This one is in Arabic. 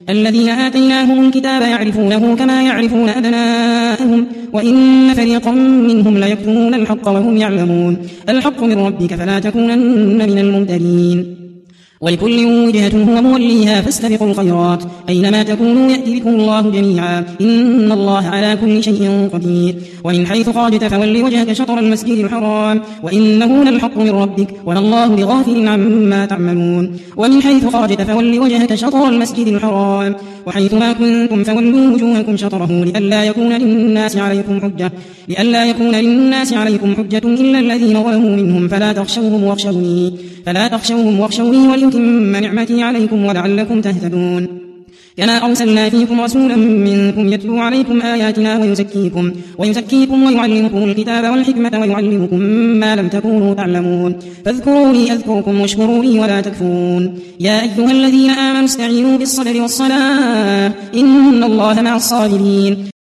الذين آتيناهم الكتاب يعرفونه كما يعرفون أبناءهم وإن فريقا منهم ليكتمون الحق وهم يعلمون الحق من ربك فلا تكونن من الممترين ولكل وجهة هو موليها فاستبقوا الخيرات أينما تكونوا يأتي بكم الله جميعا إن الله على كل شيء قدير ومن حيث خرجت فول وجهك شطر المسجد الحرام وإنه للحق من ربك وما الله بغافل عما تعملون ومن حيث خرجت فول وجهك شطر المسجد الحرام وحيث ما كنتم فولوا وجوهكم شطره لئلا يكون للناس عليكم حجة إلا الذين ظلموا منهم فلا تخشوهم واخشوني وليتم نعمتي عليكم ولعلكم تهتدون كما أرسلنا فيكم رسولا منكم يتلو عليكم آياتنا ويزكيكم ويعلمكم الكتاب والحكمة ويعلمكم ما لم تكونوا تعلمون فاذكروني أذكركم واشكروا لي ولا تكفرون يا أيها الذين آمنوا استعينوا بالصبر والصلاة إن الله مع الصابرين